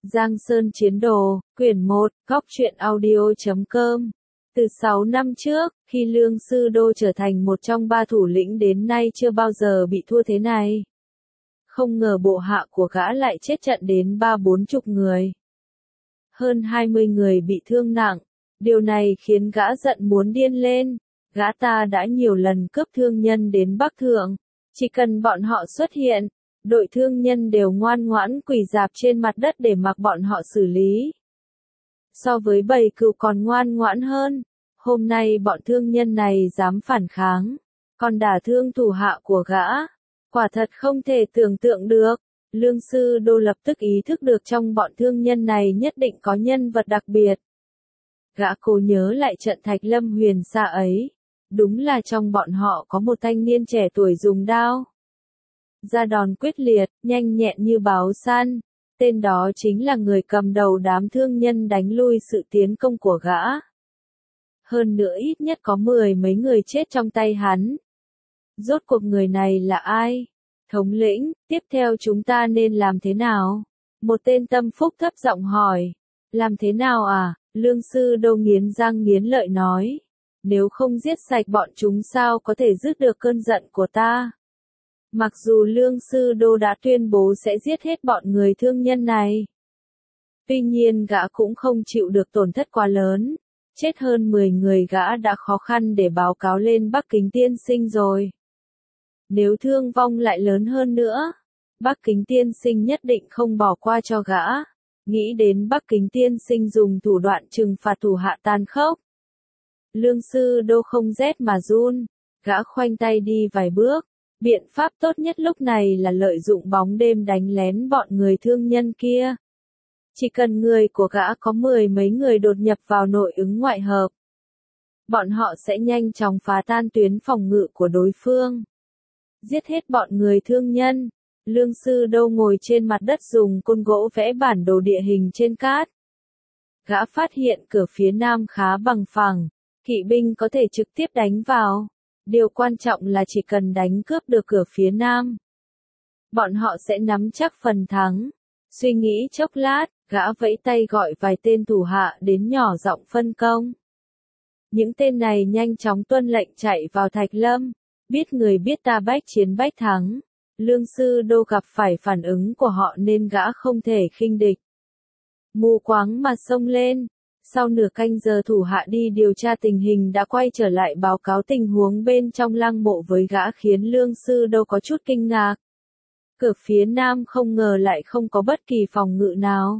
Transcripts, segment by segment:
Giang Sơn Chiến Đồ, quyển 1, Góc truyện audio.com. Từ 6 năm trước, khi Lương Sư Đô trở thành một trong 3 thủ lĩnh đến nay chưa bao giờ bị thua thế này. Không ngờ bộ hạ của gã lại chết trận đến 30-40 người. Hơn 20 người bị thương nặng. Điều này khiến gã giận muốn điên lên. Gã ta đã nhiều lần cướp thương nhân đến Bắc Thượng. Chỉ cần bọn họ xuất hiện, đội thương nhân đều ngoan ngoãn quỳ rạp trên mặt đất để mặc bọn họ xử lý. So với bầy cừu còn ngoan ngoãn hơn, hôm nay bọn thương nhân này dám phản kháng, còn đả thương thủ hạ của gã. Quả thật không thể tưởng tượng được. Lương Sư Đô lập tức ý thức được trong bọn thương nhân này nhất định có nhân vật đặc biệt. Gã cố nhớ lại trận Thạch Lâm huyền xa ấy. Đúng là trong bọn họ có một thanh niên trẻ tuổi dùng đao ra đòn quyết liệt, nhanh nhẹn như báo săn. Tên đó chính là người cầm đầu đám thương nhân đánh lui sự tiến công của gã. Hơn nữa ít nhất có 10 mấy người chết trong tay hắn. Rốt cuộc người này là ai? Thống lĩnh, tiếp theo chúng ta nên làm thế nào? Một tên tâm phúc thấp giọng hỏi. Làm thế nào à? Lương Sư Đô nghiến răng nghiến lợi nói. Nếu không giết sạch bọn chúng sao có thể dứt được cơn giận của ta? Mặc dù Lương Sư Đô đã tuyên bố sẽ giết hết bọn người thương nhân này. Tuy nhiên gã cũng không chịu được tổn thất quá lớn. Chết hơn 10 người gã đã khó khăn để báo cáo lên Bắc Kính Tiên Sinh rồi. Nếu thương vong lại lớn hơn nữa, Bắc Kính Tiên Sinh nhất định không bỏ qua cho gã. Nghĩ đến Bắc Kính Tiên Sinh dùng thủ đoạn trừng phạt thủ hạ tàn khốc. Lương Sư Đô không rét mà run, gã khoanh tay đi vài bước. Biện pháp tốt nhất lúc này là lợi dụng bóng đêm đánh lén bọn người thương nhân kia. Chỉ cần người của gã có 10 mấy người đột nhập vào nội ứng ngoại hợp, bọn họ sẽ nhanh chóng phá tan tuyến phòng ngự của đối phương. Giết hết bọn người thương nhân. Lương Sư Đô ngồi trên mặt đất dùng côn gỗ vẽ bản đồ địa hình trên cát. Gã phát hiện cửa phía nam khá bằng phẳng, kỵ binh có thể trực tiếp đánh vào. Điều quan trọng là chỉ cần đánh cướp được cửa phía nam, bọn họ sẽ nắm chắc phần thắng. Suy nghĩ chốc lát, gã vẫy tay gọi vài tên thủ hạ đến nhỏ giọng phân công. Những tên này nhanh chóng tuân lệnh chạy vào Thạch Lâm. Biết người biết ta bách chiến bách thắng. Lương Sư Đô gặp phải phản ứng của họ nên gã không thể khinh địch. Mù quáng mà xông lên. Sau nửa canh giờ thủ hạ đi điều tra tình hình đã quay trở lại báo cáo tình huống bên trong lăng mộ với gã khiến Lương Sư Đô có chút kinh ngạc. Cửa phía nam không ngờ lại không có bất kỳ phòng ngự nào.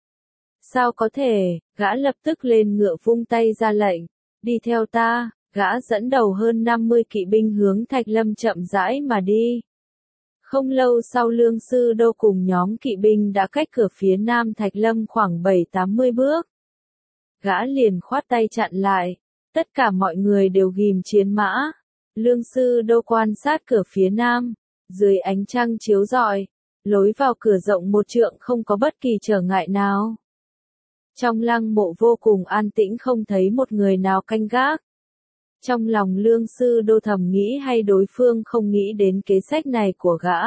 Sao có thể? Gã lập tức lên ngựa vung tay ra lệnh. Đi theo ta. Gã dẫn đầu hơn 50 kỵ binh hướng Thạch Lâm chậm rãi mà đi. Không lâu sau Lương Sư Đô cùng nhóm kỵ binh đã cách cửa phía nam Thạch Lâm khoảng 7-80 bước. Gã liền khoát tay chặn lại. Tất cả mọi người đều ghim chiến mã. Lương Sư Đô quan sát cửa phía nam. Dưới ánh trăng chiếu rọi, lối vào cửa rộng 1 trượng không có bất kỳ trở ngại nào. Trong lăng mộ vô cùng an tĩnh không thấy một người nào canh gác. Trong lòng Lương Sư Đô thầm nghĩ hay đối phương không nghĩ đến kế sách này của gã.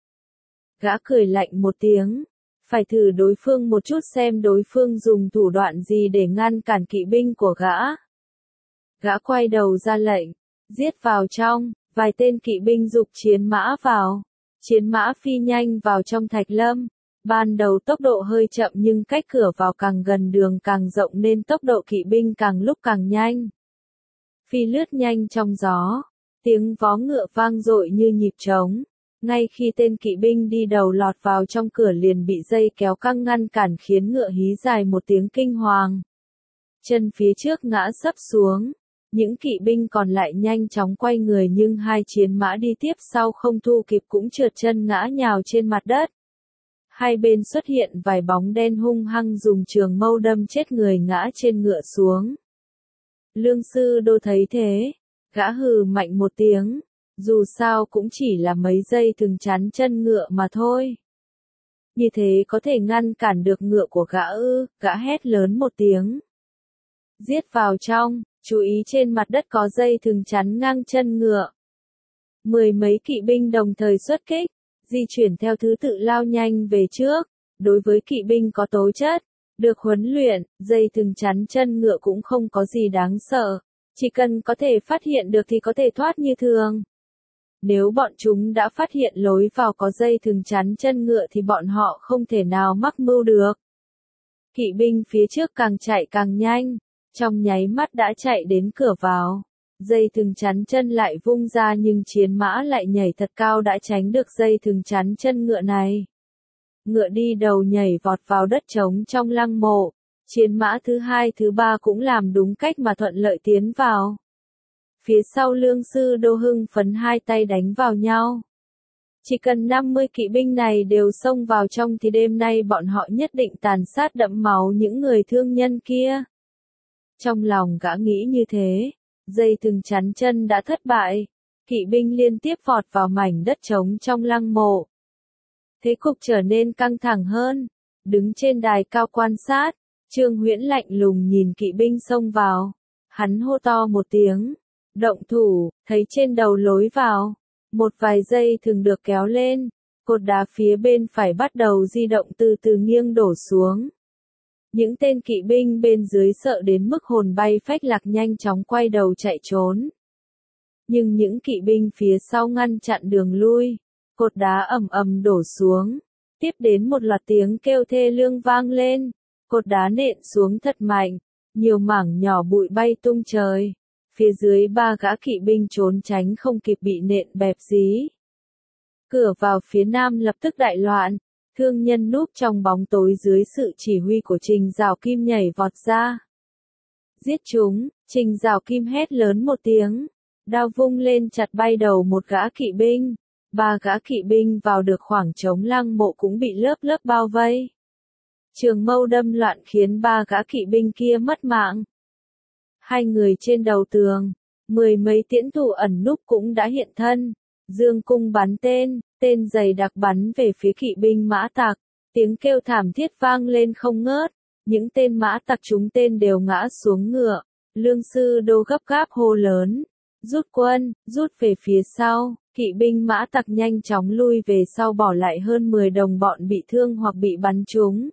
Gã cười lạnh một tiếng. Phải thử đối phương một chút xem đối phương dùng thủ đoạn gì để ngăn cản kỵ binh của gã. Gã quay đầu ra lệnh. Giết vào trong. Vài tên kỵ binh giục chiến mã vào. Chiến mã phi nhanh vào trong Thạch Lâm. Ban đầu tốc độ hơi chậm nhưng cách cửa vào càng gần đường càng rộng nên tốc độ kỵ binh càng lúc càng nhanh. Phi lướt nhanh trong gió. Tiếng vó ngựa vang dội như nhịp trống. Ngay khi tên kỵ binh đi đầu lọt vào trong cửa liền bị dây kéo căng ngăn cản khiến ngựa hí dài một tiếng kinh hoàng. Chân phía trước ngã sấp xuống. Những kỵ binh còn lại nhanh chóng quay người nhưng hai chiến mã đi tiếp sau không thu kịp cũng trượt chân ngã nhào trên mặt đất. Hai bên xuất hiện vài bóng đen hung hăng dùng trường mâu đâm chết người ngã trên ngựa xuống. Lương Sư Đô thấy thế, gã hừ mạnh một tiếng, dù sao cũng chỉ là mấy dây thừng chắn chân ngựa mà thôi. Như thế có thể ngăn cản được ngựa của gã ư? Gã hét lớn một tiếng. Giết vào trong, chú ý trên mặt đất có dây thừng chắn ngang chân ngựa. 10 mấy kỵ binh đồng thời xuất kích, di chuyển theo thứ tự lao nhanh về trước. Đối với kỵ binh có tố chất, được huấn luyện, dây thừng chắn chân ngựa cũng không có gì đáng sợ. Chỉ cần có thể phát hiện được thì có thể thoát như thường. Nếu bọn chúng đã phát hiện lối vào có dây thừng chắn chân ngựa thì bọn họ không thể nào mắc mưu được. Kỵ binh phía trước càng chạy càng nhanh, trong nháy mắt đã chạy đến cửa vào. Dây thừng chắn chân lại vung ra nhưng chiến mã lại nhảy thật cao đã tránh được dây thừng chắn chân ngựa này. Ngựa đi đầu nhảy vọt vào đất trống trong lăng mộ. Chiến mã thứ hai thứ ba cũng làm đúng cách mà thuận lợi tiến vào. Phía sau lương sư đô hưng phấn hai tay đánh vào nhau. Chỉ cần 50 kỵ binh này đều xông vào trong thì đêm nay bọn họ nhất định tàn sát đẫm máu những người thương nhân kia. Trong lòng gã nghĩ như thế, dây thừng chắn chân đã thất bại, kỵ binh liên tiếp vọt vào mảnh đất trống trong lăng mộ. Thế cục trở nên căng thẳng hơn, đứng trên đài cao quan sát, Trương Huyễn lạnh lùng nhìn kỵ binh xông vào, hắn hô to một tiếng, động thủ, thấy trên đầu lối vào, một vài dây thừng được kéo lên, cột đá phía bên phải bắt đầu di động từ từ nghiêng đổ xuống. Những tên kỵ binh bên dưới sợ đến mức hồn bay phách lạc nhanh chóng quay đầu chạy trốn. Nhưng những kỵ binh phía sau ngăn chặn đường lui, cột đá ầm ầm đổ xuống, tiếp đến một loạt tiếng kêu thê lương vang lên, cột đá nện xuống thật mạnh, nhiều mảng nhỏ bụi bay tung trời. Phía dưới ba gã kỵ binh trốn tránh không kịp bị nện bẹp dí. Cửa vào phía nam lập tức đại loạn, thương nhân núp trong bóng tối dưới sự chỉ huy của Trình Giảo Kim nhảy vọt ra. Giết chúng, Trình Giảo Kim hét lớn một tiếng, đao vung lên chặt bay đầu một gã kỵ binh. Ba gã kỵ binh vào được khoảng trống lăng mộ cũng bị lớp lớp bao vây. Trường mâu đâm loạn khiến ba gã kỵ binh kia mất mạng. Hai người trên đầu tường, 10 mấy tiễn thủ ẩn núp cũng đã hiện thân, dương cung bắn tên dày đặc bắn về phía kỵ binh mã tặc, tiếng kêu thảm thiết vang lên không ngớt, những tên mã tặc trúng tên đều ngã xuống ngựa, lương sư đô gấp gáp hô lớn, rút quân, rút về phía sau, kỵ binh mã tặc nhanh chóng lui về sau bỏ lại hơn 10 đồng bọn bị thương hoặc bị bắn trúng.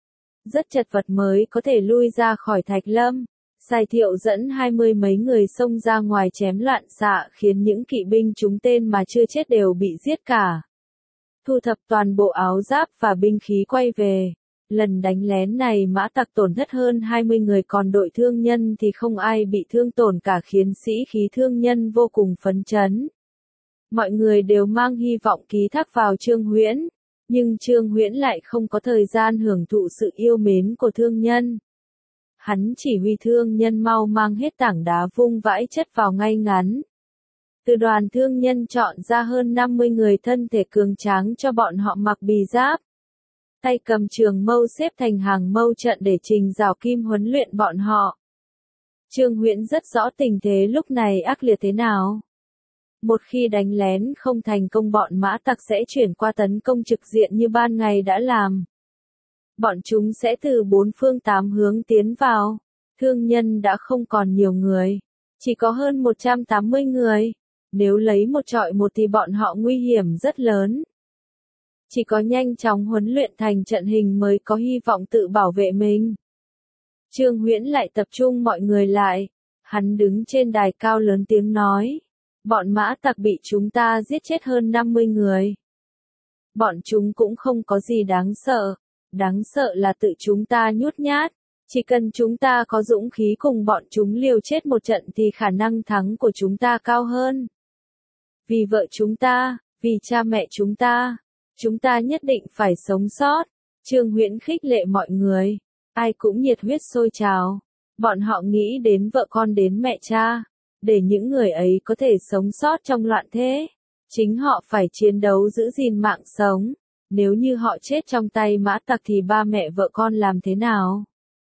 Rất chật vật mới có thể lui ra khỏi Thạch Lâm. Sài Thiệu dẫn 20 mấy người xông ra ngoài chém loạn xạ khiến những kỵ binh trúng tên mà chưa chết đều bị giết cả. Thu thập toàn bộ áo giáp và binh khí quay về. Lần đánh lén này mã tặc tổn thất hơn 20 người còn đội thương nhân thì không ai bị thương tổn cả khiến sĩ khí thương nhân vô cùng phấn chấn. Mọi người đều mang hy vọng ký thác vào Trương Huyễn, nhưng Trương Huyễn lại không có thời gian hưởng thụ sự yêu mến của thương nhân. Hắn chỉ huy thương nhân mau mang hết tảng đá vung vãi chất vào ngay ngắn. Từ đoàn thương nhân chọn ra hơn 50 người thân thể cường tráng cho bọn họ mặc bì giáp. Tay cầm trường mâu xếp thành hàng mâu trận để Trình Giảo Kim huấn luyện bọn họ. Trương Huyễn rất rõ tình thế lúc này ác liệt thế nào. Một khi đánh lén không thành công bọn mã tặc sẽ chuyển qua tấn công trực diện như ban ngày đã làm. Bọn chúng sẽ từ 4 phương 8 hướng tiến vào. Thương nhân đã không còn nhiều người. Chỉ có hơn 180 người. Nếu lấy một trọi một thì bọn họ nguy hiểm rất lớn. Chỉ có nhanh chóng huấn luyện thành trận hình mới có hy vọng tự bảo vệ mình. Trương Huyễn lại tập trung mọi người lại. Hắn đứng trên đài cao lớn tiếng nói. Bọn mã tặc bị chúng ta giết chết hơn 50 người. Bọn chúng cũng không có gì đáng sợ. Đáng sợ là tự chúng ta nhút nhát. Chỉ cần chúng ta có dũng khí cùng bọn chúng liều chết một trận thì khả năng thắng của chúng ta cao hơn. Vì vợ chúng ta, vì cha mẹ chúng ta nhất định phải sống sót. Trương Huyễn khích lệ mọi người. Ai cũng nhiệt huyết sôi trào. Bọn họ nghĩ đến vợ con đến mẹ cha. Để những người ấy có thể sống sót trong loạn thế. Chính họ phải chiến đấu giữ gìn mạng sống. Nếu như họ chết trong tay mã tặc thì ba mẹ vợ con làm thế nào?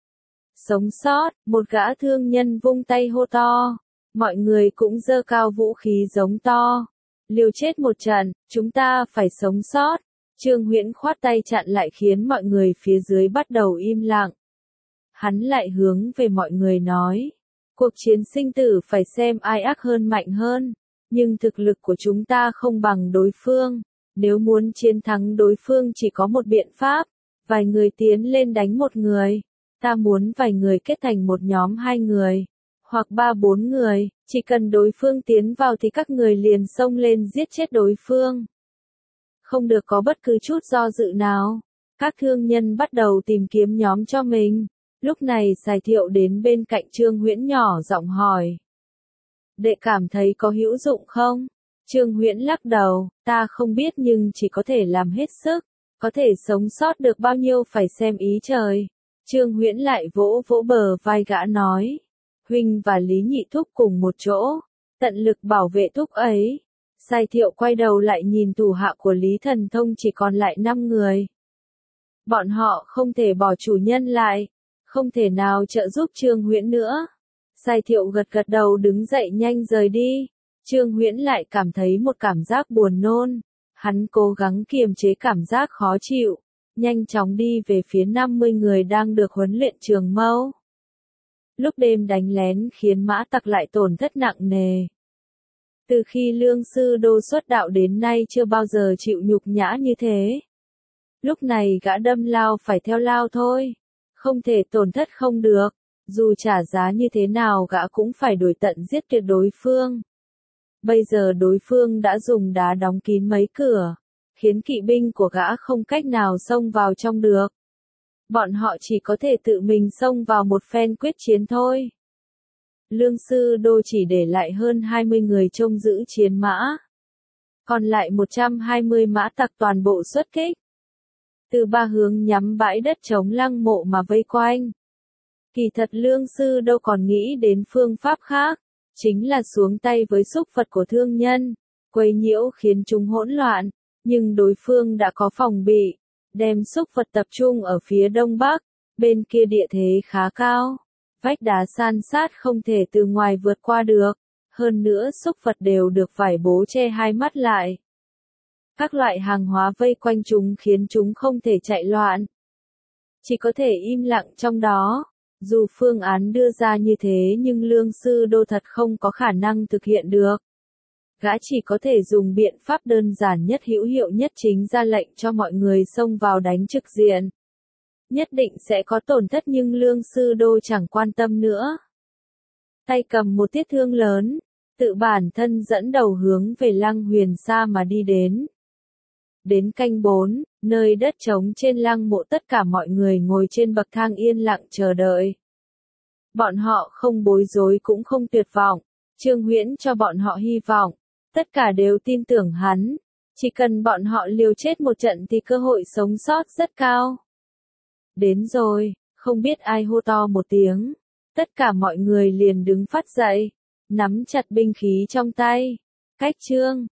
Sống sót, một gã thương nhân vung tay hô to. Mọi người cũng giơ cao vũ khí giống to. Liều chết một trận, chúng ta phải sống sót. Trương Huyễn khoát tay chặn lại khiến mọi người phía dưới bắt đầu im lặng. Hắn lại hướng về mọi người nói. Cuộc chiến sinh tử phải xem ai ác hơn mạnh hơn. Nhưng thực lực của chúng ta không bằng đối phương. Nếu muốn chiến thắng đối phương chỉ có một biện pháp. Vài người tiến lên đánh một người. Ta muốn vài người kết thành một nhóm 2 người, hoặc 3-4 người, chỉ cần đối phương tiến vào thì các người liền xông lên giết chết đối phương. Không được có bất cứ chút do dự nào. Các thương nhân bắt đầu tìm kiếm nhóm cho mình. Lúc này Sài Thiệu đến bên cạnh Trương Huyễn nhỏ giọng hỏi. Đệ cảm thấy có hữu dụng không? Trương Huyễn lắc đầu, ta không biết nhưng chỉ có thể làm hết sức. Có thể sống sót được bao nhiêu phải xem ý trời. Trương Huyễn lại vỗ vỗ bờ vai gã nói. Huynh và Lý Nhị Thúc cùng một chỗ. Tận lực bảo vệ Thúc ấy. Sài Thiệu quay đầu lại nhìn thủ hạ của Lý Thần Thông chỉ còn lại 5 người. Bọn họ không thể bỏ chủ nhân lại. Không thể nào trợ giúp Trương Huyễn nữa. Sài Thiệu gật gật đầu đứng dậy nhanh rời đi. Trương Huyễn lại cảm thấy một cảm giác buồn nôn. Hắn cố gắng kiềm chế cảm giác khó chịu. Nhanh chóng đi về phía 50 người đang được huấn luyện trường mâu. Lúc đêm đánh lén khiến mã tặc lại tổn thất nặng nề. Từ khi Lương Sư Đô xuất đạo đến nay chưa bao giờ chịu nhục nhã như thế. Lúc này gã đâm lao phải theo lao thôi. Không thể tổn thất không được. Dù trả giá như thế nào gã cũng phải đuổi tận giết tuyệt đối phương. Bây giờ đối phương đã dùng đá đóng kín mấy cửa, khiến kỵ binh của gã không cách nào xông vào trong được. Bọn họ chỉ có thể tự mình xông vào một phen quyết chiến thôi. Lương Sư Đô chỉ để lại hơn 20 người trông giữ chiến mã. Còn lại 120 mã tặc toàn bộ xuất kích. Từ 3 hướng nhắm bãi đất trống lăng mộ mà vây quanh. Kỳ thật Lương Sư Đô còn nghĩ đến phương pháp khác. Chính là xuống tay với súc vật của thương nhân, quấy nhiễu khiến chúng hỗn loạn, nhưng đối phương đã có phòng bị, đem súc vật tập trung ở phía đông bắc, bên kia địa thế khá cao, vách đá san sát không thể từ ngoài vượt qua được, hơn nữa súc vật đều được vải bố che hai mắt lại. Các loại hàng hóa vây quanh chúng khiến chúng không thể chạy loạn, chỉ có thể im lặng trong đó. Dù phương án đưa ra như thế nhưng Lương Sư Đô thật không có khả năng thực hiện được. Gã chỉ có thể dùng biện pháp đơn giản nhất hữu hiệu nhất chính ra lệnh cho mọi người xông vào đánh trực diện. Nhất định sẽ có tổn thất nhưng Lương Sư Đô chẳng quan tâm nữa. Tay cầm một tiết thương lớn, tự bản thân dẫn đầu hướng về Lăng Huyền Sa mà đi đến. Đến canh 4, nơi đất trống trên lăng mộ tất cả mọi người ngồi trên bậc thang yên lặng chờ đợi. Bọn họ không bối rối cũng không tuyệt vọng, Trương Huyễn cho bọn họ hy vọng, tất cả đều tin tưởng hắn, chỉ cần bọn họ liều chết một trận thì cơ hội sống sót rất cao. Đến rồi, không biết ai hô to một tiếng, tất cả mọi người liền đứng phát dậy, nắm chặt binh khí trong tay, cách Trương